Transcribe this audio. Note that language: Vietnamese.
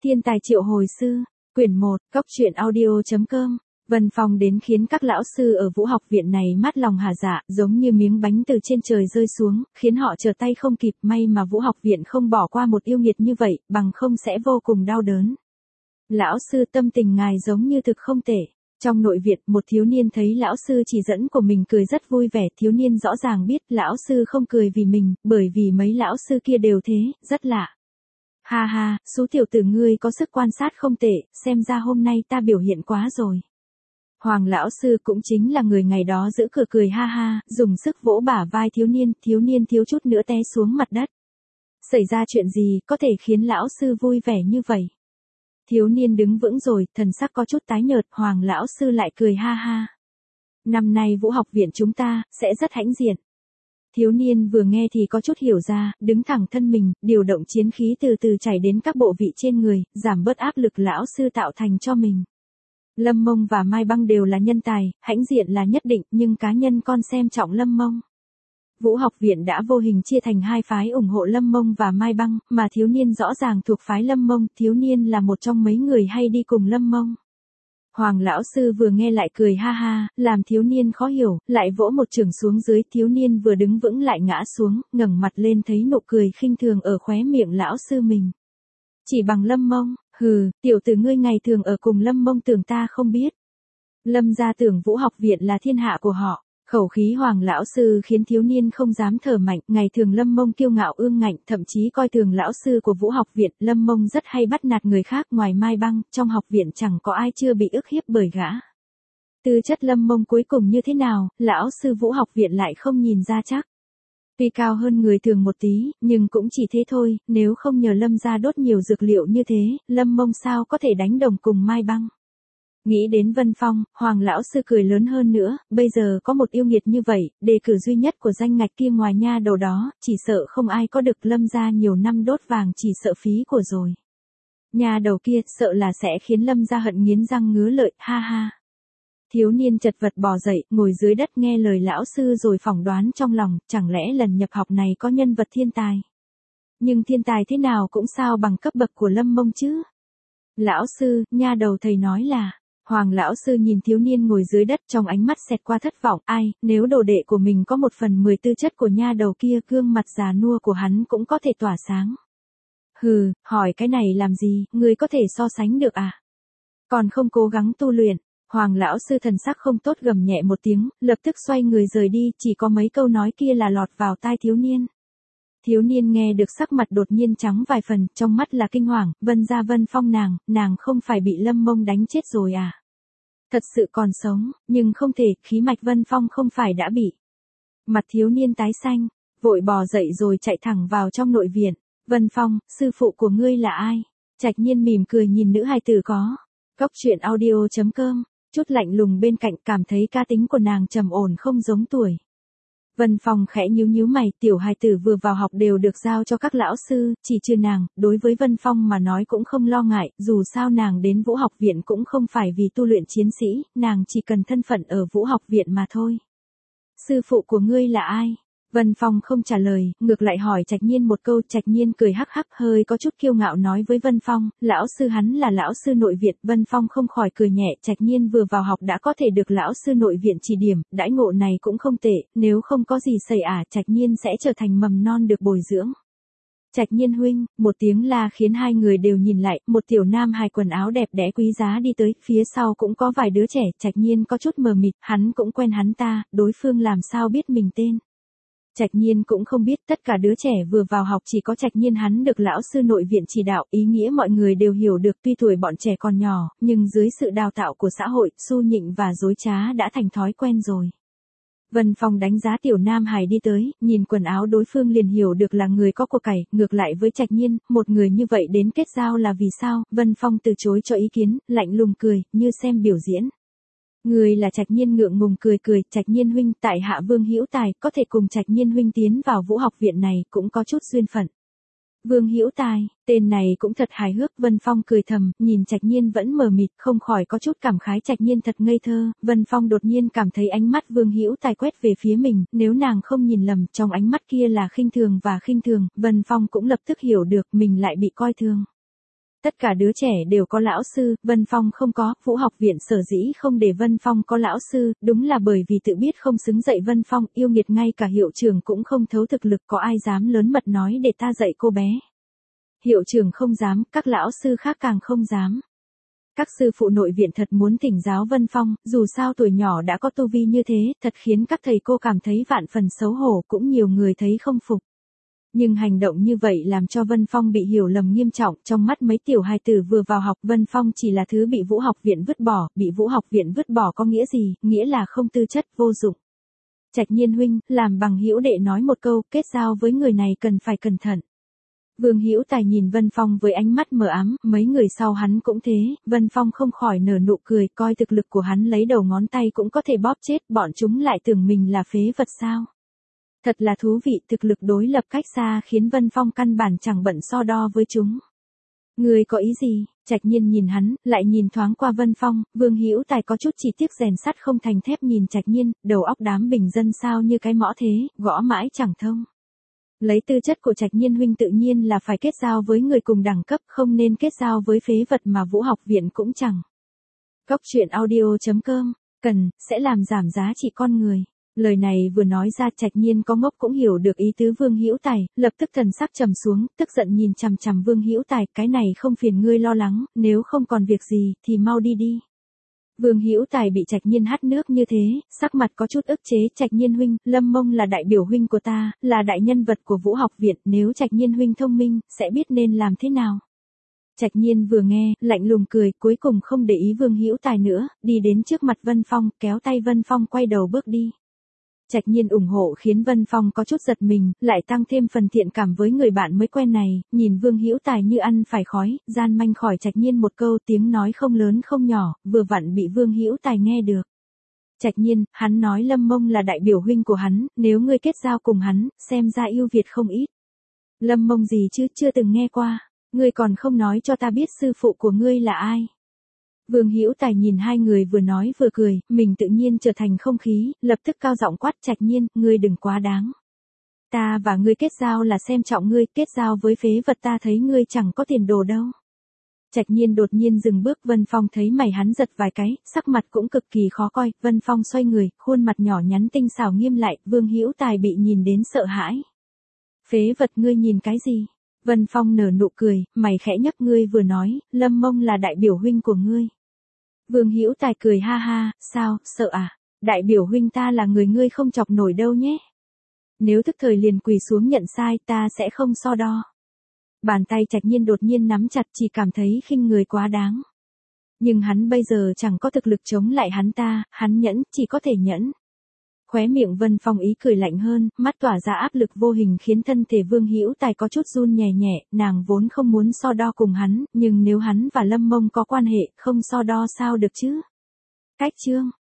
Thiên tài triệu hồi sư, quyển 1, góc truyện audio.com. Vân Phong đến khiến các lão sư ở Vũ học viện này mát lòng hà dạ, giống như miếng bánh từ trên trời rơi xuống, khiến họ trở tay không kịp. May mà Vũ học viện không bỏ qua một yêu nghiệt như vậy, bằng không sẽ vô cùng đau đớn. Lão sư, tâm tình ngài giống như thực không tệ. Trong nội viện, một thiếu niên thấy lão sư chỉ dẫn của mình cười rất vui vẻ. Thiếu niên rõ ràng biết lão sư không cười vì mình, bởi vì mấy lão sư kia đều thế, rất lạ. Ha ha, số tiểu tử ngươi có sức quan sát không tệ, xem ra hôm nay ta biểu hiện quá rồi. Hoàng lão sư cũng chính là người ngày đó giữ cửa cười ha ha, dùng sức vỗ bả vai thiếu niên thiếu chút nữa té xuống mặt đất. Xảy ra chuyện gì có thể khiến lão sư vui vẻ như vậy? Thiếu niên đứng vững rồi, thần sắc có chút tái nhợt, Hoàng lão sư lại cười ha ha. Năm nay Vũ học viện chúng ta sẽ rất hãnh diện. Thiếu niên vừa nghe thì có chút hiểu ra, đứng thẳng thân mình, điều động chiến khí từ từ chảy đến các bộ vị trên người, giảm bớt áp lực lão sư tạo thành cho mình. Lâm Mông và Mai Băng đều là nhân tài, hãnh diện là nhất định, nhưng cá nhân con xem trọng Lâm Mông. Vũ học viện đã vô hình chia thành hai phái ủng hộ Lâm Mông và Mai Băng, mà thiếu niên rõ ràng thuộc phái Lâm Mông, thiếu niên là một trong mấy người hay đi cùng Lâm Mông. Hoàng lão sư vừa nghe lại cười ha ha, làm thiếu niên khó hiểu, lại vỗ một chưởng xuống dưới, thiếu niên vừa đứng vững lại ngã xuống, ngẩng mặt lên thấy nụ cười khinh thường ở khóe miệng lão sư mình. Chỉ bằng Lâm Mông, hừ, tiểu tử ngươi ngày thường ở cùng Lâm Mông tưởng ta không biết. Lâm gia tưởng Vũ học viện là thiên hạ của họ. Khẩu khí Hoàng lão sư khiến thiếu niên không dám thở mạnh, ngày thường Lâm Mông kiêu ngạo ương ngạnh, thậm chí coi thường lão sư của Vũ học viện, Lâm Mông rất hay bắt nạt người khác, ngoài Mai Băng, trong học viện chẳng có ai chưa bị ức hiếp bởi gã. Tư chất Lâm Mông cuối cùng như thế nào, lão sư Vũ học viện lại không nhìn ra chắc. Tuy cao hơn người thường một tí, nhưng cũng chỉ thế thôi, nếu không nhờ Lâm gia đốt nhiều dược liệu như thế, Lâm Mông sao có thể đánh đồng cùng Mai Băng. Nghĩ đến Vân Phong, Hoàng lão sư cười lớn hơn nữa, bây giờ có một yêu nghiệt như vậy, đề cử duy nhất của danh ngạch kia ngoài nha đầu đó, chỉ sợ không ai có được. Lâm gia nhiều năm đốt vàng chỉ sợ phí của rồi. Nha đầu kia sợ là sẽ khiến Lâm gia hận nghiến răng ngứa lợi, ha ha. Thiếu niên chật vật bò dậy, ngồi dưới đất nghe lời lão sư rồi phỏng đoán trong lòng, chẳng lẽ lần nhập học này có nhân vật thiên tài. Nhưng thiên tài thế nào cũng sao bằng cấp bậc của Lâm Mông chứ. Lão sư, nha đầu thầy nói là. Hoàng lão sư nhìn thiếu niên ngồi dưới đất, trong ánh mắt xẹt qua thất vọng, ai, nếu đồ đệ của mình có 1/10 tư chất của nha đầu kia, gương mặt già nua của hắn cũng có thể tỏa sáng. Hừ, hỏi cái này làm gì, người có thể so sánh được à? Còn không cố gắng tu luyện. Hoàng lão sư thần sắc không tốt gầm nhẹ một tiếng, lập tức xoay người rời đi, chỉ có mấy câu nói kia là lọt vào tai thiếu niên. Thiếu niên nghe được sắc mặt đột nhiên trắng vài phần, trong mắt là kinh hoàng, Vân gia Vân Phong nàng không phải bị Lâm Mông đánh chết rồi à? Thật sự còn sống, nhưng không thể, khí mạch Vân Phong không phải đã bị. Mặt thiếu niên tái xanh, vội bò dậy rồi chạy thẳng vào trong nội viện. Vân Phong, sư phụ của ngươi là ai? Trạch Nhiên mỉm cười nhìn nữ hài tử có. Góc truyện audio.com, chút lạnh lùng bên cạnh, cảm thấy cá tính của nàng trầm ổn không giống tuổi. Vân Phong khẽ nhíu mày, tiểu hài tử vừa vào học đều được giao cho các lão sư, chỉ trừ nàng, đối với Vân Phong mà nói cũng không lo ngại, dù sao nàng đến Vũ học viện cũng không phải vì tu luyện chiến sĩ, nàng chỉ cần thân phận ở Vũ học viện mà thôi. Sư phụ của ngươi là ai? Vân Phong không trả lời, ngược lại hỏi Trạch Nhiên một câu. Trạch Nhiên cười hắc hắc, hơi có chút kiêu ngạo nói với Vân Phong, lão sư hắn là lão sư nội viện. Vân Phong không khỏi cười nhẹ, Trạch Nhiên vừa vào học đã có thể được lão sư nội viện chỉ điểm, đãi ngộ này cũng không tệ, nếu không có gì xảy Trạch Nhiên sẽ trở thành mầm non được bồi dưỡng. Trạch Nhiên huynh, một tiếng la khiến hai người đều nhìn lại, một tiểu nam hài quần áo đẹp đẽ quý giá đi tới, phía sau cũng có vài đứa trẻ. Trạch Nhiên có chút mờ mịt, hắn cũng quen hắn ta, đối phương làm sao biết mình tên. Trạch Nhiên cũng không biết, tất cả đứa trẻ vừa vào học chỉ có Trạch Nhiên hắn được lão sư nội viện chỉ đạo, ý nghĩa mọi người đều hiểu được. Tuy tuổi bọn trẻ còn nhỏ, nhưng dưới sự đào tạo của xã hội, xu nhịn và dối trá đã thành thói quen rồi. Vân Phong đánh giá tiểu nam hài đi tới, nhìn quần áo đối phương liền hiểu được là người có của cải, ngược lại với Trạch Nhiên, một người như vậy đến kết giao là vì sao? Vân Phong từ chối cho ý kiến, lạnh lùng cười, như xem biểu diễn. Người là Trạch Nhiên ngượng ngùng cười, Trạch Nhiên huynh, tại hạ Vương Hữu Tài, có thể cùng Trạch Nhiên huynh tiến vào Vũ học viện này, cũng có chút duyên phận. Vương Hữu Tài, tên này cũng thật hài hước. Vân Phong cười thầm, nhìn Trạch Nhiên vẫn mờ mịt, không khỏi có chút cảm khái, Trạch Nhiên thật ngây thơ. Vân Phong đột nhiên cảm thấy ánh mắt Vương Hữu Tài quét về phía mình, nếu nàng không nhìn lầm, trong ánh mắt kia là khinh thường và khinh thường. Vân Phong cũng lập tức hiểu được mình lại bị coi thường. Tất cả đứa trẻ đều có lão sư, Vân Phong không có, Vũ học viện sở dĩ không để Vân Phong có lão sư, đúng là bởi vì tự biết không xứng dạy Vân Phong, yêu nghiệt ngay cả hiệu trưởng cũng không thấu thực lực, có ai dám lớn mật nói để ta dạy cô bé. Hiệu trưởng không dám, các lão sư khác càng không dám. Các sư phụ nội viện thật muốn thỉnh giáo Vân Phong, dù sao tuổi nhỏ đã có tu vi như thế, thật khiến các thầy cô cảm thấy vạn phần xấu hổ, cũng nhiều người thấy không phục. Nhưng hành động như vậy làm cho Vân Phong bị hiểu lầm nghiêm trọng, trong mắt mấy tiểu hài tử vừa vào học, Vân Phong chỉ là thứ bị Vũ học viện vứt bỏ, bị Vũ học viện vứt bỏ có nghĩa gì, nghĩa là không tư chất, vô dụng. Trạch Nhiên huynh, làm bằng hữu đệ nói một câu, kết giao với người này cần phải cẩn thận. Vương Hữu Tài nhìn Vân Phong với ánh mắt mờ ám, mấy người sau hắn cũng thế, Vân Phong không khỏi nở nụ cười, coi thực lực của hắn lấy đầu ngón tay cũng có thể bóp chết, bọn chúng lại tưởng mình là phế vật sao. Thật là thú vị, thực lực đối lập cách xa khiến Vân Phong căn bản chẳng bận so đo với chúng. Người có ý gì? Trạch Nhiên nhìn hắn, lại nhìn thoáng qua Vân Phong, Vương Hữu Tài có chút chỉ tiếc rèn sắt không thành thép nhìn Trạch Nhiên, đầu óc đám bình dân sao như cái mõ thế, gõ mãi chẳng thông. Lấy tư chất của Trạch Nhiên huynh tự nhiên là phải kết giao với người cùng đẳng cấp, không nên kết giao với phế vật mà Vũ học viện cũng chẳng. Cốc truyện audio.com, cần, sẽ làm giảm giá trị con người. Lời này vừa nói ra Trạch Nhiên có ngốc cũng hiểu được ý tứ Vương Hữu Tài, lập tức thần sắc trầm xuống, tức giận nhìn chằm chằm Vương Hữu Tài, cái này không phiền ngươi lo lắng, nếu không còn việc gì, thì mau đi đi. Vương Hữu Tài bị Trạch Nhiên hắt nước như thế, sắc mặt có chút ức chế, Trạch Nhiên huynh, Lâm Mông là đại biểu huynh của ta, là đại nhân vật của Vũ học viện, nếu Trạch Nhiên huynh thông minh, sẽ biết nên làm thế nào. Trạch Nhiên vừa nghe, lạnh lùng cười, cuối cùng không để ý Vương Hữu Tài nữa, đi đến trước mặt Vân Phong, kéo tay Vân Phong quay đầu bước đi. Trạch Nhiên ủng hộ khiến Vân Phong có chút giật mình, lại tăng thêm phần thiện cảm với người bạn mới quen này, nhìn Vương Hữu Tài như ăn phải khói, gian manh khỏi Trạch Nhiên một câu, tiếng nói không lớn không nhỏ, vừa vặn bị Vương Hữu Tài nghe được. Trạch Nhiên, hắn nói Lâm Mông là đại biểu huynh của hắn, nếu ngươi kết giao cùng hắn, xem ra yêu Việt không ít. Lâm Mông gì chứ, chưa từng nghe qua, ngươi còn không nói cho ta biết sư phụ của ngươi là ai. Vương Hữu Tài nhìn hai người vừa nói vừa cười, mình tự nhiên trở thành không khí, lập tức cao giọng quát Trạch Nhiên, ngươi đừng quá đáng. Ta và ngươi kết giao là xem trọng ngươi, kết giao với phế vật ta thấy ngươi chẳng có tiền đồ đâu. Trạch Nhiên đột nhiên dừng bước, Vân Phong thấy mày hắn giật vài cái, sắc mặt cũng cực kỳ khó coi, Vân Phong xoay người, khuôn mặt nhỏ nhắn tinh xảo nghiêm lại, Vương Hữu Tài bị nhìn đến sợ hãi. Phế vật ngươi nhìn cái gì? Vân Phong nở nụ cười, mày khẽ nhấc, ngươi vừa nói, Lâm Mông là đại biểu huynh của ngươi. Vương Hữu Tài cười ha ha, sao, sợ à? Đại biểu huynh ta là người ngươi không chọc nổi đâu nhé. Nếu tức thời liền quỳ xuống nhận sai ta sẽ không so đo. Bàn tay Trạch Nhiên đột nhiên nắm chặt, chỉ cảm thấy khinh người quá đáng. Nhưng hắn bây giờ chẳng có thực lực chống lại hắn ta, hắn nhẫn, chỉ có thể nhẫn. Khóe miệng Vân Phong ý cười lạnh hơn, mắt tỏa ra áp lực vô hình khiến thân thể Vương Hữu Tài có chút run nhẹ nhẹ, nàng vốn không muốn so đo cùng hắn, nhưng nếu hắn và Lâm Mông có quan hệ, không so đo sao được chứ. Cách chương